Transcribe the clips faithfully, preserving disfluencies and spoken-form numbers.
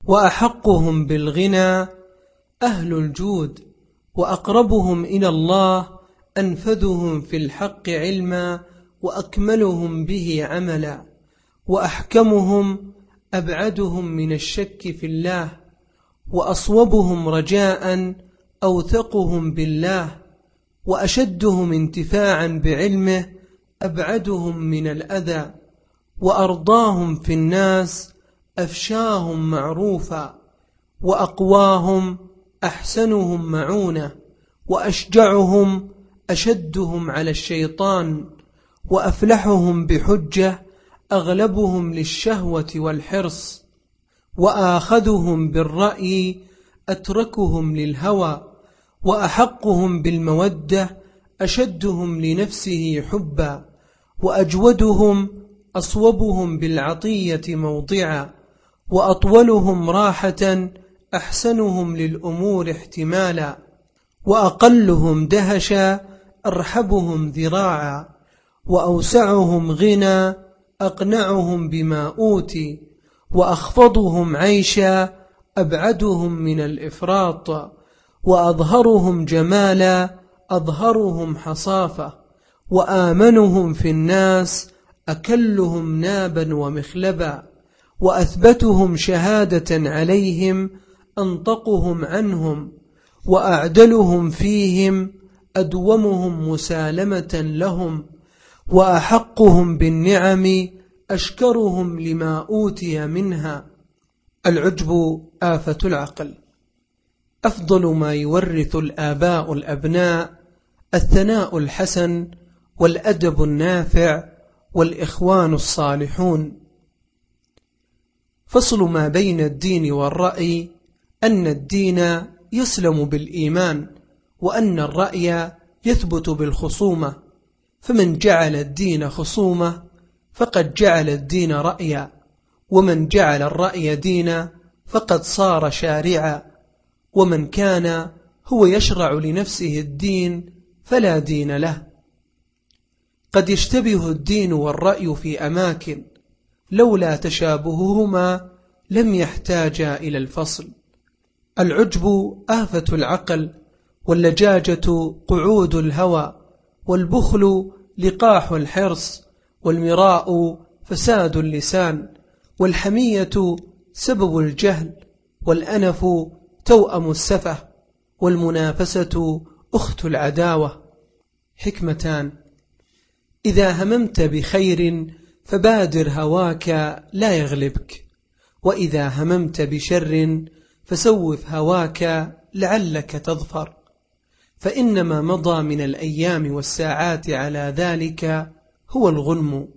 وأحقهم بالغنى أهل الجود، وأقربهم إلى الله أنفذهم في الحق علما وأكملهم به عملا، وأحكمهم أبعدهم من الشك في الله، وأصوبهم رجاء أوثقهم بالله، وأشدهم انتفاعا بعلمه أبعدهم من الأذى، وأرضاهم في الناس أفشاهم معروفا، وأقواهم أحسنهم معونة، وأشجعهم أشدهم على الشيطان، وأفلحهم بحجة أغلبهم للشهوة والحرص، وآخذهم بالرأي أتركهم للهوى، وأحقهم بالمودة أشدهم لنفسه حبا، وأجودهم أصوبهم بالعطية موضعا، وأطولهم راحة أحسنهم للأمور احتمالا، وأقلهم دهشا أرحبهم ذراعا، وأوسعهم غنى أقنعهم بما أوتي، وأخفضهم عيشا أبعدهم من الإفراط، وأظهرهم جمالا أظهرهم حصافة، وآمنهم في الناس أكلهم نابا ومخلبا، وأثبتهم شهادة عليهم أنطقهم عنهم، وأعدلهم فيهم أدومهم مسالمة لهم، وأحقهم بالنعم أشكرهم لما أوتي منها. العجب آفة العقل. أفضل ما يورث الآباء الأبناء الثناء الحسن والأدب النافع والإخوان الصالحون. فصل ما بين الدين والرأي أن الدين يسلم بالإيمان، وأن الرأي يثبت بالخصومة، فمن جعل الدين خصومة فقد جعل الدين رأيا، ومن جعل الرأي دينا فقد صار شارعا، ومن كان هو يشرع لنفسه الدين فلا دين له. قد يشتبه الدين والرأي في أماكن، لولا تشابههما لم يحتاجا إلى الفصل. العجب آفة العقل، واللجاجة قعود الهوى، والبخل لقاح الحرص، والمراء فساد اللسان، والحمية سبب الجهل، والأنف توأم السفه، والمنافسة أخت العداوة. حكمتان: إذا هممت بخير فبادر هواك لا يغلبك، وإذا هممت بشر فسوف هواك لعلك تظفر، فإنما مضى من الأيام والساعات على ذلك هو الغنم.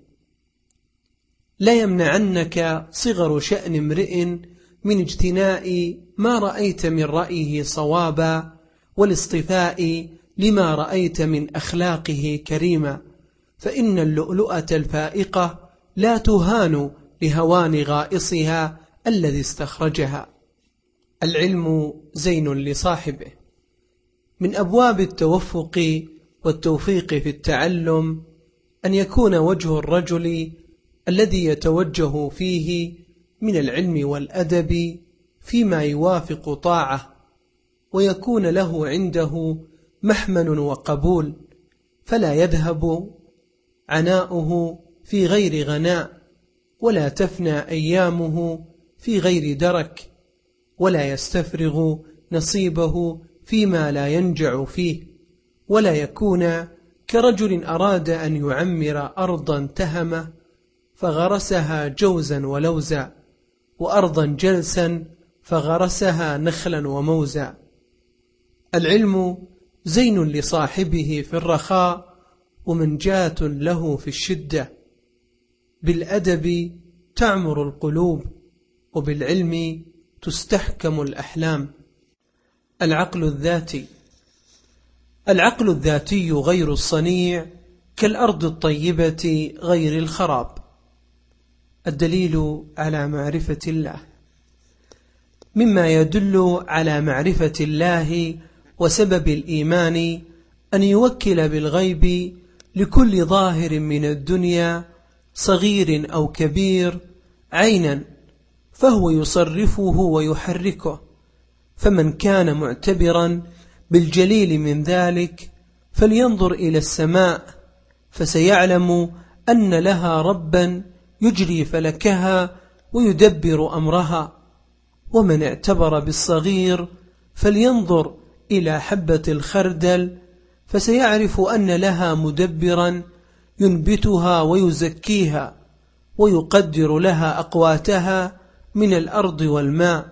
لا يمنعنك صغر شأن امرئ من اجتناء ما رأيت من رأيه صوابا، والاصطفاء لما رأيت من أخلاقه كريما، فإن اللؤلؤة الفائقة لا تهان لهوان غائصها الذي استخرجها. العلم زين لصاحبه. من أبواب التوفق والتوفيق في التعلم أن يكون وجه الرجل الذي يتوجه فيه من العلم والأدب فيما يوافق طاعة، ويكون له عنده محمل وقبول، فلا يذهب عناؤه في غير غناء، ولا تفنى أيامه في غير درك، ولا يستفرغ نصيبه فيما لا ينجع فيه، ولا يكون كرجل أراد أن يعمر أرضا تهمة فغرسها جوزا ولوزا، وأرضا جلسا فغرسها نخلا وموزا. العلم زين لصاحبه في الرخاء ومنجاة له في الشدة. بالأدب تعمر القلوب، وبالعلم تستحكم الأحلام. العقل الذاتي. العقل الذاتي غير الصنيع كالأرض الطيبة غير الخراب. الدليل على معرفة الله. مما يدل على معرفة الله وسبب الإيمان أن يوكل بالغيب لكل ظاهر من الدنيا صغير أو كبير عينا، فهو يصرفه ويحركه. فمن كان معتبرا بالجليل من ذلك فلينظر إلى السماء، فسيعلم أن لها ربا يجري فلكها ويدبر أمرها. ومن اعتبر بالصغير فلينظر إلى حبة الخردل، فسيعرف أن لها مدبرا ينبتها ويزكيها ويقدر لها أقواتها من الأرض والماء،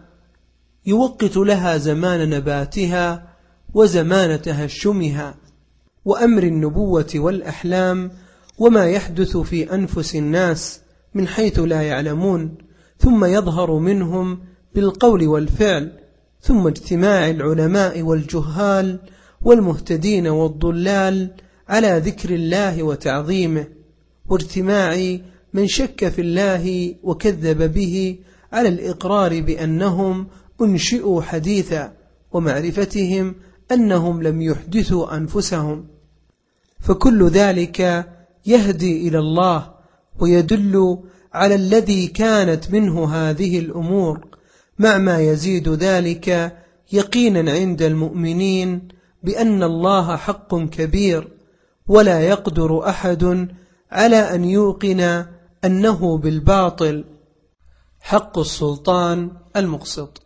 يوقت لها زمان نباتها وزمان تهشمها وأمر النبوة والأحلام وما يحدث في أنفس الناس من حيث لا يعلمون، ثم يظهر منهم بالقول والفعل، ثم اجتماع العلماء والجهال والمهتدين والضلال على ذكر الله وتعظيمه، واجتماع من شك في الله وكذب به على الإقرار بأنهم أنشئوا حديثا، ومعرفتهم أنهم لم يحدثوا أنفسهم. فكل ذلك يهدي إلى الله ويدل على الذي كانت منه هذه الأمور، مع ما يزيد ذلك يقينا عند المؤمنين بأن الله حق كبير، ولا يقدر أحد على أن يوقن أنه بالباطل. حق السلطان المقسط.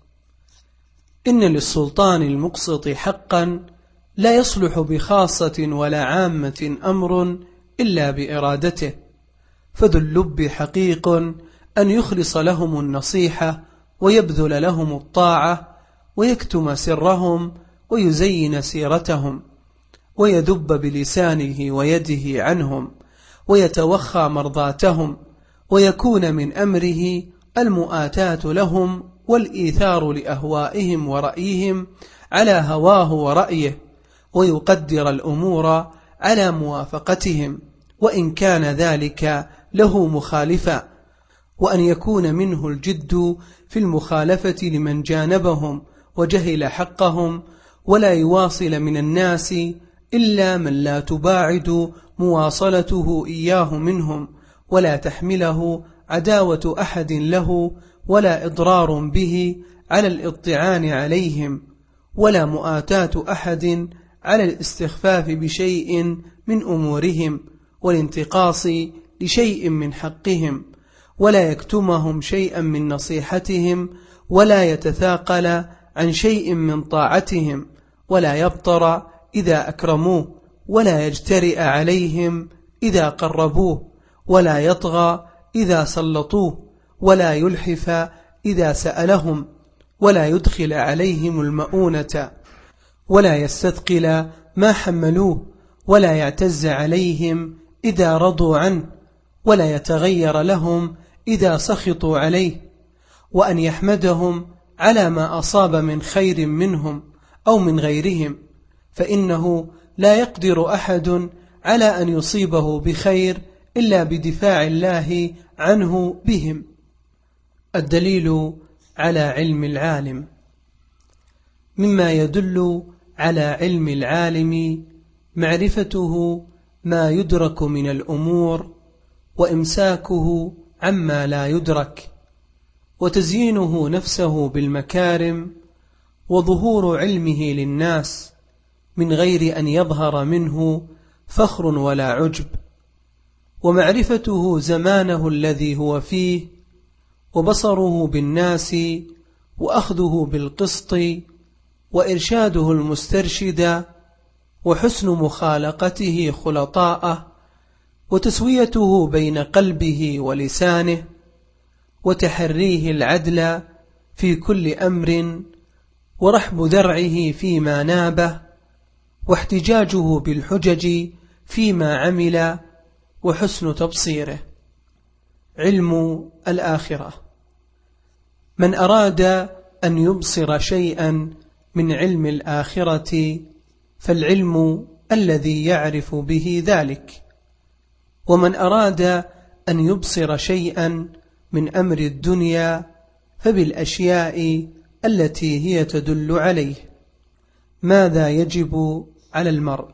إن للسلطان المقسط حقا لا يصلح بخاصة ولا عامة أمر إلا بإرادته، فذو اللب حقيق أن يخلص لهم النصيحة ويبذل لهم الطاعة ويكتم سرهم ويزين سيرتهم ويذب بلسانه ويده عنهم ويتوخى مرضاتهم، ويكون من أمره المؤاتاة لهم والإيثار لأهوائهم ورأيهم على هواه ورأيه، ويقدر الأمور على موافقتهم وإن كان ذلك له مخالفا، وأن يكون منه الجد في المخالفة لمن جانبهم وجهل حقهم، ولا يواصل من الناس إلا من لا تباعد مواصلته إياه منهم، ولا تحمله عداوة أحد له ولا إضرار به على الإطعان عليهم، ولا مؤاتاة أحد على الاستخفاف بشيء من أمورهم والانتقاص لشيء من حقهم، ولا يكتمهم شيئا من نصيحتهم، ولا يتثاقل عن شيء من طاعتهم، ولا يبطر إذا أكرموه، ولا يجترئ عليهم إذا قربوه، ولا يطغى إذا سلطوه، ولا يلحف إذا سألهم، ولا يدخل عليهم المؤونة، ولا يستثقل ما حملوه، ولا يعتز عليهم إذا رضوا عنه، ولا يتغير لهم إذا سخطوا عليه، وأن يحمدهم على ما أصاب من خير منهم أو من غيرهم، فإنه لا يقدر أحد على أن يصيبه بخير إلا بدفاع الله عنه بهم. الدليل على علم العالم. مما يدل على علم العالم معرفته ما يدرك من الأمور وإمساكه عما لا يدرك، وتزيينه نفسه بالمكارم، وظهور علمه للناس من غير أن يظهر منه فخر ولا عجب، ومعرفته زمانه الذي هو فيه، وبصره بالناس، وأخذه بالقسط، وإرشاده المسترشد، وحسن مخالقته خلطاءه، وتسويته بين قلبه ولسانه، وتحريه العدل في كل أمر، ورحب ذرعه فيما نابه، واحتجاجه بالحجج فيما عمل، وحسن تبصيره. علم الآخرة. من أراد أن يبصر شيئا من علم الآخرة فالعلم الذي يعرف به ذلك، ومن أراد أن يبصر شيئا من أمر الدنيا فبالأشياء التي هي تدل عليه. ماذا يجب على المرء؟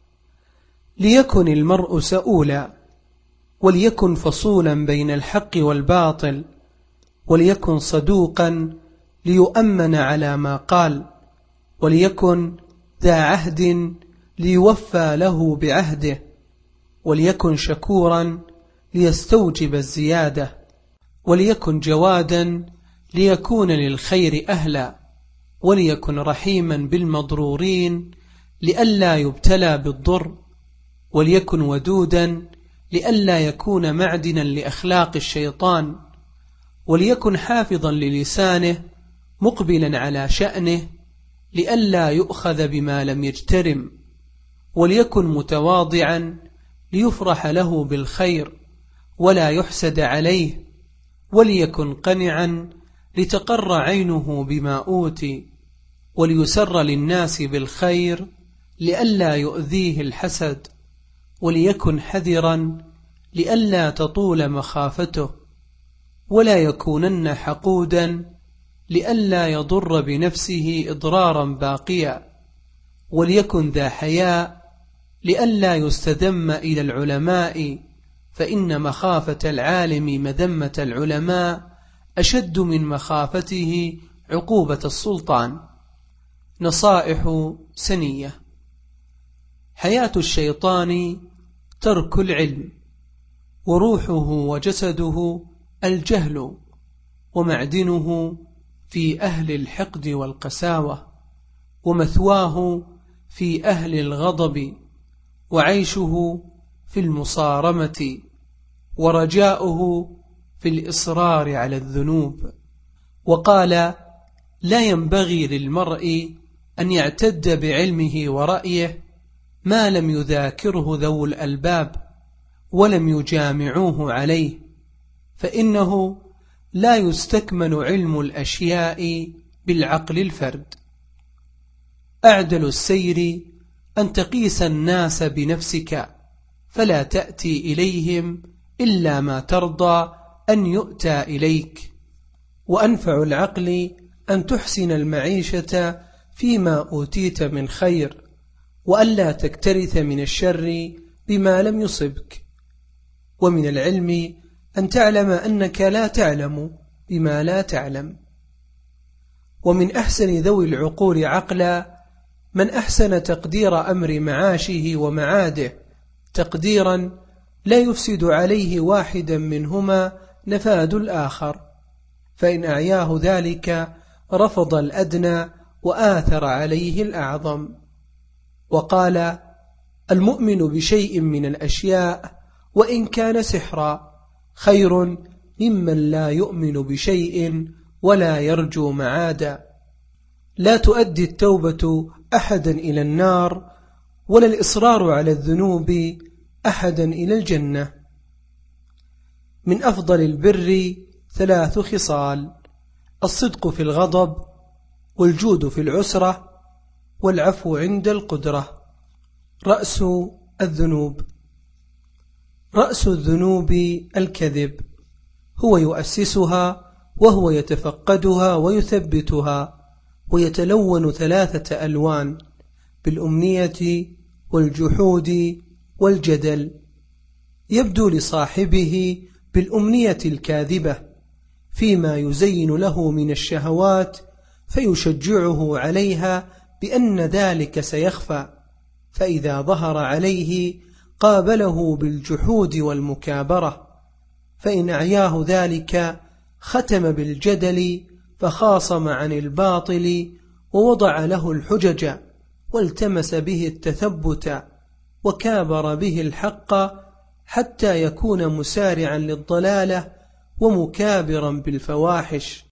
ليكن المرء سؤولا، وليكن فصولا بين الحق والباطل، وليكن صدوقا ليؤمن على ما قال، وليكن ذا عهد ليوفى له بعهده، وليكن شكورا ليستوجب الزيادة، وليكن جوادا ليكون للخير أهلا، وليكن رحيما بالمضرورين لئلا يبتلى بالضر، وليكن ودودا لئلا يكون معدنا لأخلاق الشيطان، وليكن حافظا للسانه مقبلا على شأنه لئلا يؤخذ بما لم يجترم، وليكن متواضعا ليفرح له بالخير ولا يحسد عليه، وليكن قنعا لتقر عينه بما أوتي، وليسر للناس بالخير لئلا يؤذيه الحسد، وليكن حذرا لئلا تطول مخافته، ولا يكونن حقودا لئلا يضر بنفسه إضرارا باقيا، وليكن ذا حياء لئلا يستذم إلى العلماء، فإن مخافة العالم مذمة العلماء أشد من مخافته عقوبة السلطان. نصائح سنية. حياة الشيطان ترك العلم، وروحه وجسده الجهل، ومعدنه في أهل الحقد والقساوة، ومثواه في أهل الغضب، وعيشه في المصارمة، ورجاؤه في الإصرار على الذنوب. وقال: لا ينبغي للمرء أن يعتد بعلمه ورأيه ما لم يذاكره ذو الألباب ولم يجامعوه عليه، فإنه لا يستكمل علم الأشياء بالعقل الفرد. أعدل السير أن تقيس الناس بنفسك، فلا تأتي إليهم إلا ما ترضى أن يؤتى إليك. وأنفع العقل أن تحسن المعيشة فيما أوتيت من خير، وألا تكترث من الشر بما لم يصبك. ومن العلم أن تعلم أنك لا تعلم بما لا تعلم. ومن أحسن ذوي العقول عقلا من أحسن تقدير أمر معاشه ومعاده تقديرا لا يفسد عليه واحدا منهما نفاد الآخر، فإن أعياه ذلك رفض الأدنى وآثر عليه الأعظم. وقال: المؤمن بشيء من الأشياء وإن كان سحرا خير ممن لا يؤمن بشيء ولا يرجو معادا. لا تؤدي التوبة أحدا إلى النار، ولا الإصرار على الذنوب أحدا إلى الجنة. من أفضل البر ثلاث خصال: الصدق في الغضب، والجود في العسرة، والعفو عند القدرة. رأس الذنوب. رأس الذنوب الكذب، هو يؤسسها وهو يتفقدها ويثبتها، ويتلون ثلاثة ألوان: بالأمنية والجحود والجدل. يبدو لصاحبه بالأمنية الكاذبة فيما يزين له من الشهوات، فيشجعه عليها بأن ذلك سيخفى، فإذا ظهر عليه قابله بالجحود والمكابرة، فإن أعياه ذلك ختم بالجدل فخاصم عن الباطل ووضع له الحجج، والتمس به التثبت، وكابر به الحق حتى يكون مسارعا للضلالة ومكابرا بالفواحش.